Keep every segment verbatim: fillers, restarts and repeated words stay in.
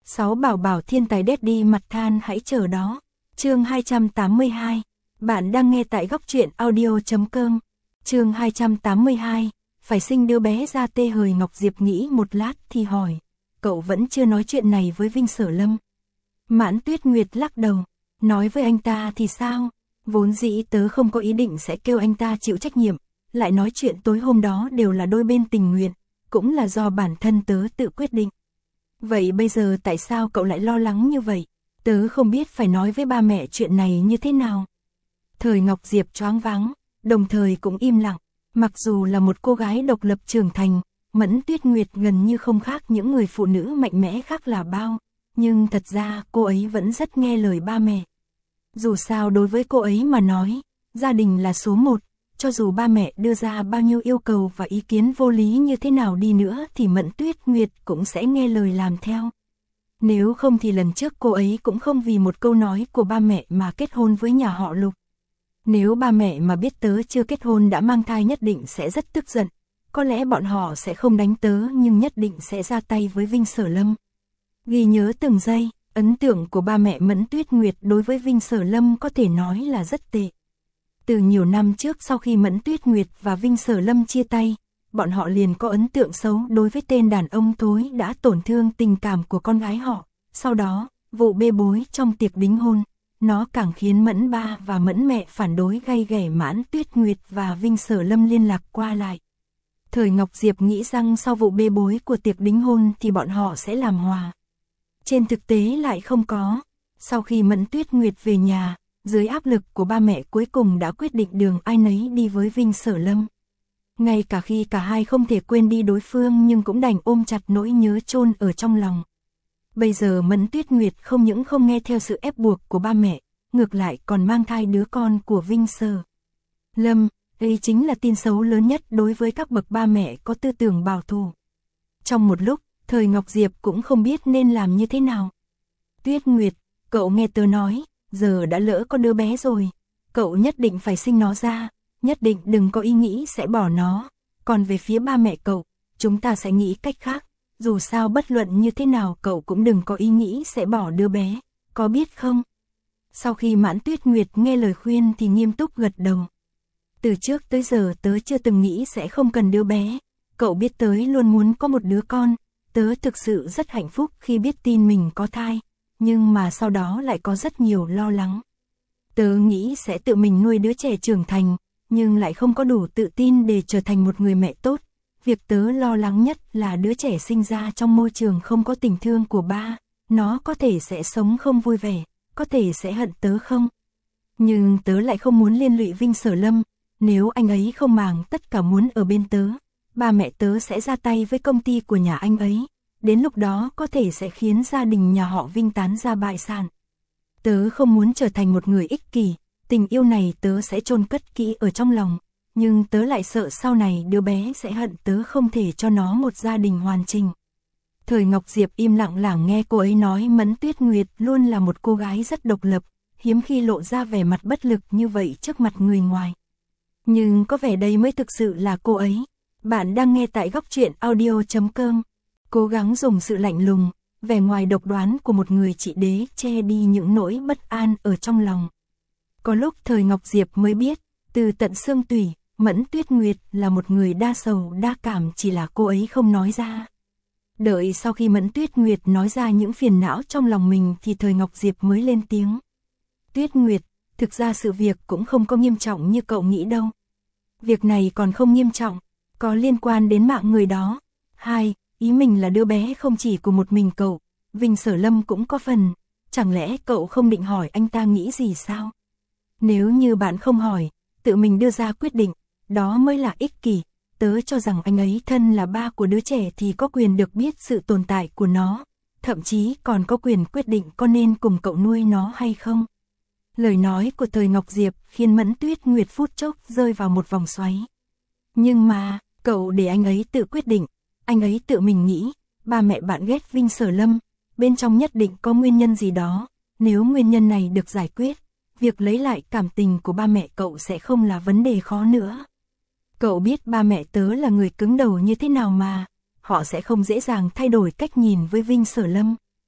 Sáu bảo bảo thiên tài daddy mặt than hãy chờ đó. Chương hai trăm tám mươi hai. Bạn đang nghe tại góc truyện audio chấm com. Chương hai trăm tám mươi hai. Phải sinh đứa bé ra tê hời. Ngọc Diệp nghĩ một lát thì hỏi, cậu vẫn chưa nói chuyện này với Vinh Sở Lâm? Mãn Tuyết Nguyệt lắc đầu, nói với anh ta thì sao? Vốn dĩ tớ không có ý định sẽ kêu anh ta chịu trách nhiệm, lại nói chuyện tối hôm đó đều là đôi bên tình nguyện, cũng là do bản thân tớ tự quyết định. Vậy bây giờ tại sao cậu lại lo lắng như vậy? Tớ không biết phải nói với ba mẹ chuyện này như thế nào. Thời Ngọc Diệp choáng váng, đồng thời cũng im lặng. Mặc dù là một cô gái độc lập trưởng thành, Mẫn Tuyết Nguyệt gần như không khác những người phụ nữ mạnh mẽ khác là bao, nhưng thật ra cô ấy vẫn rất nghe lời ba mẹ. Dù sao đối với cô ấy mà nói, gia đình là số một, cho dù ba mẹ đưa ra bao nhiêu yêu cầu và ý kiến vô lý như thế nào đi nữa thì Mẫn Tuyết Nguyệt cũng sẽ nghe lời làm theo. Nếu không thì lần trước cô ấy cũng không vì một câu nói của ba mẹ mà kết hôn với nhà họ Lục. Nếu ba mẹ mà biết tớ chưa kết hôn đã mang thai nhất định sẽ rất tức giận. Có lẽ bọn họ sẽ không đánh tớ nhưng nhất định sẽ ra tay với Vinh Sở Lâm. Ghi nhớ từng giây, ấn tượng của ba mẹ Mẫn Tuyết Nguyệt đối với Vinh Sở Lâm có thể nói là rất tệ. Từ nhiều năm trước sau khi Mẫn Tuyết Nguyệt và Vinh Sở Lâm chia tay, bọn họ liền có ấn tượng xấu đối với tên đàn ông thối đã tổn thương tình cảm của con gái họ. Sau đó, vụ bê bối trong tiệc đính hôn, nó càng khiến Mẫn ba và Mẫn mẹ phản đối gay ghẻ. Mãn Tuyết Nguyệt và Vinh Sở Lâm liên lạc qua lại. Thời Ngọc Diệp nghĩ rằng sau vụ bê bối của tiệc đính hôn thì bọn họ sẽ làm hòa. Trên thực tế lại không có. Sau khi Mẫn Tuyết Nguyệt về nhà, dưới áp lực của ba mẹ cuối cùng đã quyết định đường ai nấy đi với Vinh Sở Lâm. Ngay cả khi cả hai không thể quên đi đối phương nhưng cũng đành ôm chặt nỗi nhớ chôn ở trong lòng. Bây giờ Mẫn Tuyết Nguyệt không những không nghe theo sự ép buộc của ba mẹ, ngược lại còn mang thai đứa con của Vinh Sở Lâm. Đây chính là tin xấu lớn nhất đối với các bậc ba mẹ có tư tưởng bảo thủ. Trong một lúc, Thời Ngọc Diệp cũng không biết nên làm như thế nào. Tuyết Nguyệt, cậu nghe tớ nói, giờ đã lỡ có đứa bé rồi, cậu nhất định phải sinh nó ra, nhất định đừng có ý nghĩ sẽ bỏ nó. Còn về phía ba mẹ cậu, chúng ta sẽ nghĩ cách khác. Dù sao bất luận như thế nào cậu cũng đừng có ý nghĩ sẽ bỏ đứa bé, có biết không? Sau khi Mãn Tuyết Nguyệt nghe lời khuyên thì nghiêm túc gật đầu. Từ trước tới giờ tớ chưa từng nghĩ sẽ không cần đứa bé, cậu biết tớ luôn muốn có một đứa con, tớ thực sự rất hạnh phúc khi biết tin mình có thai, nhưng mà sau đó lại có rất nhiều lo lắng. Tớ nghĩ sẽ tự mình nuôi đứa trẻ trưởng thành, nhưng lại không có đủ tự tin để trở thành một người mẹ tốt. Việc tớ lo lắng nhất là đứa trẻ sinh ra trong môi trường không có tình thương của ba, nó có thể sẽ sống không vui vẻ, có thể sẽ hận tớ không. Nhưng tớ lại không muốn liên lụy Vinh Sở Lâm, nếu anh ấy không màng tất cả muốn ở bên tớ, ba mẹ tớ sẽ ra tay với công ty của nhà anh ấy, đến lúc đó có thể sẽ khiến gia đình nhà họ Vinh tán ra bại sản. Tớ không muốn trở thành một người ích kỷ, tình yêu này tớ sẽ chôn cất kỹ ở trong lòng. Nhưng tớ lại sợ sau này đứa bé sẽ hận tớ không thể cho nó một gia đình hoàn chỉnh. Thời Ngọc Diệp im lặng lảng nghe cô ấy nói. Mẫn Tuyết Nguyệt luôn là một cô gái rất độc lập, hiếm khi lộ ra vẻ mặt bất lực như vậy trước mặt người ngoài. Nhưng có vẻ đây mới thực sự là cô ấy. Bạn đang nghe tại góc truyện audio chấm com. Cố gắng dùng sự lạnh lùng, vẻ ngoài độc đoán của một người chị đế che đi những nỗi bất an ở trong lòng. Có lúc Thời Ngọc Diệp mới biết, từ tận xương tủy, Mẫn Tuyết Nguyệt là một người đa sầu đa cảm, chỉ là cô ấy không nói ra. Đợi sau khi Mẫn Tuyết Nguyệt nói ra những phiền não trong lòng mình thì Thời Ngọc Diệp mới lên tiếng. Tuyết Nguyệt, thực ra sự việc cũng không có nghiêm trọng như cậu nghĩ đâu. Việc này còn không nghiêm trọng, có liên quan đến mạng người đó. Hai, ý mình là đứa bé không chỉ của một mình cậu, Vinh Sở Lâm cũng có phần. Chẳng lẽ cậu không định hỏi anh ta nghĩ gì sao? Nếu như bạn không hỏi, tự mình đưa ra quyết định, đó mới là ích kỷ. Tớ cho rằng anh ấy thân là ba của đứa trẻ thì có quyền được biết sự tồn tại của nó, thậm chí còn có quyền quyết định có nên cùng cậu nuôi nó hay không. Lời nói của Thời Ngọc Diệp khiến Mẫn Tuyết Nguyệt phút chốc rơi vào một vòng xoáy. Nhưng mà, cậu để anh ấy tự quyết định, anh ấy tự mình nghĩ, ba mẹ bạn ghét Vinh Sở Lâm, bên trong nhất định có nguyên nhân gì đó, nếu nguyên nhân này được giải quyết, việc lấy lại cảm tình của ba mẹ cậu sẽ không là vấn đề khó nữa. Cậu biết ba mẹ tớ là người cứng đầu như thế nào mà, họ sẽ không dễ dàng thay đổi cách nhìn với Vinh Sở Lâm.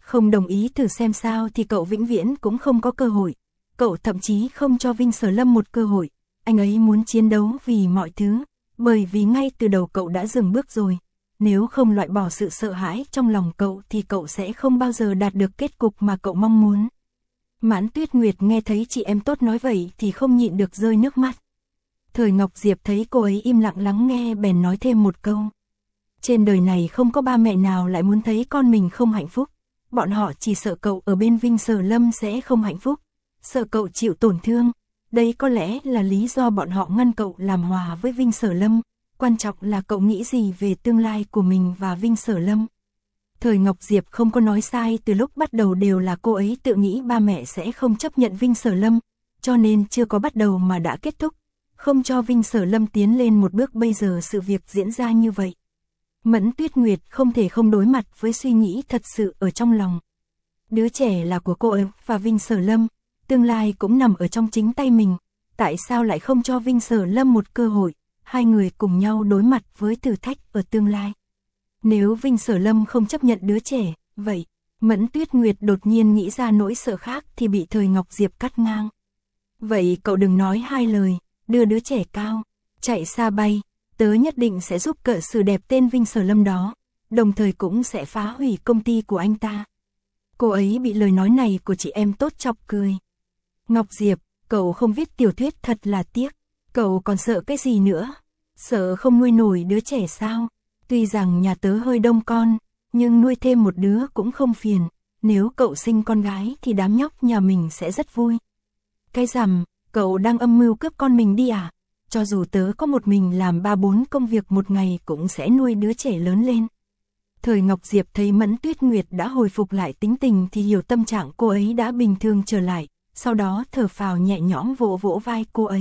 không đồng ý thử xem sao thì cậu vĩnh viễn cũng không có cơ hội. Cậu thậm chí không cho Vinh Sở Lâm một cơ hội. Anh ấy muốn chiến đấu vì mọi thứ, bởi vì ngay từ đầu cậu đã dừng bước rồi. Nếu không loại bỏ sự sợ hãi trong lòng cậu thì cậu sẽ không bao giờ đạt được kết cục mà cậu mong muốn. Mãn Tuyết Nguyệt nghe thấy chị em tốt nói vậy thì không nhịn được rơi nước mắt. Thời Ngọc Diệp thấy cô ấy im lặng lắng nghe bèn nói thêm một câu. Trên đời này không có ba mẹ nào lại muốn thấy con mình không hạnh phúc. Bọn họ chỉ sợ cậu ở bên Vinh Sở Lâm sẽ không hạnh phúc, sợ cậu chịu tổn thương. Đây có lẽ là lý do bọn họ ngăn cậu làm hòa với Vinh Sở Lâm. Quan trọng là cậu nghĩ gì về tương lai của mình và Vinh Sở Lâm. Thời Ngọc Diệp không có nói sai, từ lúc bắt đầu đều là cô ấy tự nghĩ ba mẹ sẽ không chấp nhận Vinh Sở Lâm, cho nên chưa có bắt đầu mà đã kết thúc, không cho Vinh Sở Lâm tiến lên một bước. Bây giờ sự việc diễn ra như vậy. Mẫn Tuyết Nguyệt không thể không đối mặt với suy nghĩ thật sự ở trong lòng. Đứa trẻ là của cô ấy và Vinh Sở Lâm, tương lai cũng nằm ở trong chính tay mình, tại sao lại không cho Vinh Sở Lâm một cơ hội, hai người cùng nhau đối mặt với thử thách ở tương lai. Nếu Vinh Sở Lâm không chấp nhận đứa trẻ, vậy, Mẫn Tuyết Nguyệt đột nhiên nghĩ ra nỗi sợ khác thì bị Thời Ngọc Diệp cắt ngang. Vậy cậu đừng nói hai lời, đưa đứa trẻ cao, chạy xa bay, tớ nhất định sẽ giúp cậu xử đẹp tên Vinh Sở Lâm đó, đồng thời cũng sẽ phá hủy công ty của anh ta. Cô ấy bị lời nói này của chị em tốt chọc cười. Ngọc Diệp, cậu không viết tiểu thuyết thật là tiếc, cậu còn sợ cái gì nữa? Sợ không nuôi nổi đứa trẻ sao? Tuy rằng nhà tớ hơi đông con, nhưng nuôi thêm một đứa cũng không phiền, nếu cậu sinh con gái thì đám nhóc nhà mình sẽ rất vui. Cái rằm, cậu đang âm mưu cướp con mình đi à? Cho dù tớ có một mình làm ba bốn công việc một ngày cũng sẽ nuôi đứa trẻ lớn lên. Thời Ngọc Diệp thấy Mẫn Tuyết Nguyệt đã hồi phục lại tính tình thì hiểu tâm trạng cô ấy đã bình thường trở lại, sau đó thở phào nhẹ nhõm vỗ vỗ vai cô ấy.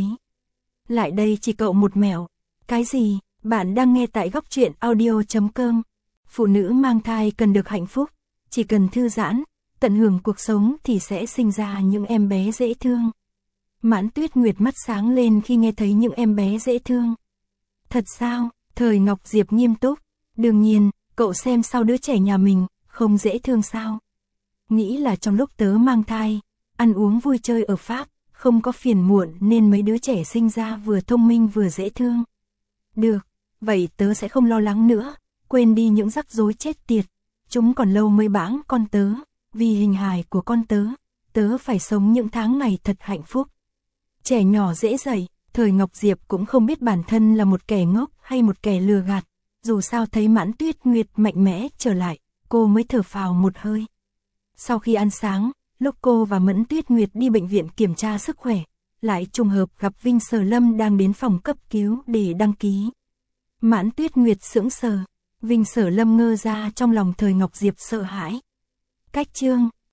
Lại đây chỉ cậu một mẹo. Cái gì? Bạn đang nghe tại góc truyện audio chấm com. Phụ nữ mang thai cần được hạnh phúc, chỉ cần thư giãn, tận hưởng cuộc sống thì sẽ sinh ra những em bé dễ thương. Mãn Tuyết Nguyệt mắt sáng lên khi nghe thấy những em bé dễ thương. Thật sao? Thời Ngọc Diệp nghiêm túc. Đương nhiên, cậu xem sau đứa trẻ nhà mình, không dễ thương sao? Nghĩ là trong lúc tớ mang thai, ăn uống vui chơi ở Pháp, không có phiền muộn nên mấy đứa trẻ sinh ra vừa thông minh vừa dễ thương. Được, vậy tớ sẽ không lo lắng nữa, quên đi những rắc rối chết tiệt. Chúng còn lâu mới bãng con tớ, vì hình hài của con tớ, tớ phải sống những tháng ngày thật hạnh phúc. Trẻ nhỏ dễ dạy, Thời Ngọc Diệp cũng không biết bản thân là một kẻ ngốc hay một kẻ lừa gạt. Dù sao thấy Mãn Tuyết Nguyệt mạnh mẽ trở lại, cô mới thở phào một hơi. Sau khi ăn sáng, lúc cô và Mẫn Tuyết Nguyệt đi bệnh viện kiểm tra sức khỏe, lại trùng hợp gặp Vinh Sở Lâm đang đến phòng cấp cứu để đăng ký. Mãn Tuyết Nguyệt sững sờ, Vinh Sở Lâm ngơ ra, trong lòng Thời Ngọc Diệp sợ hãi. Cách chương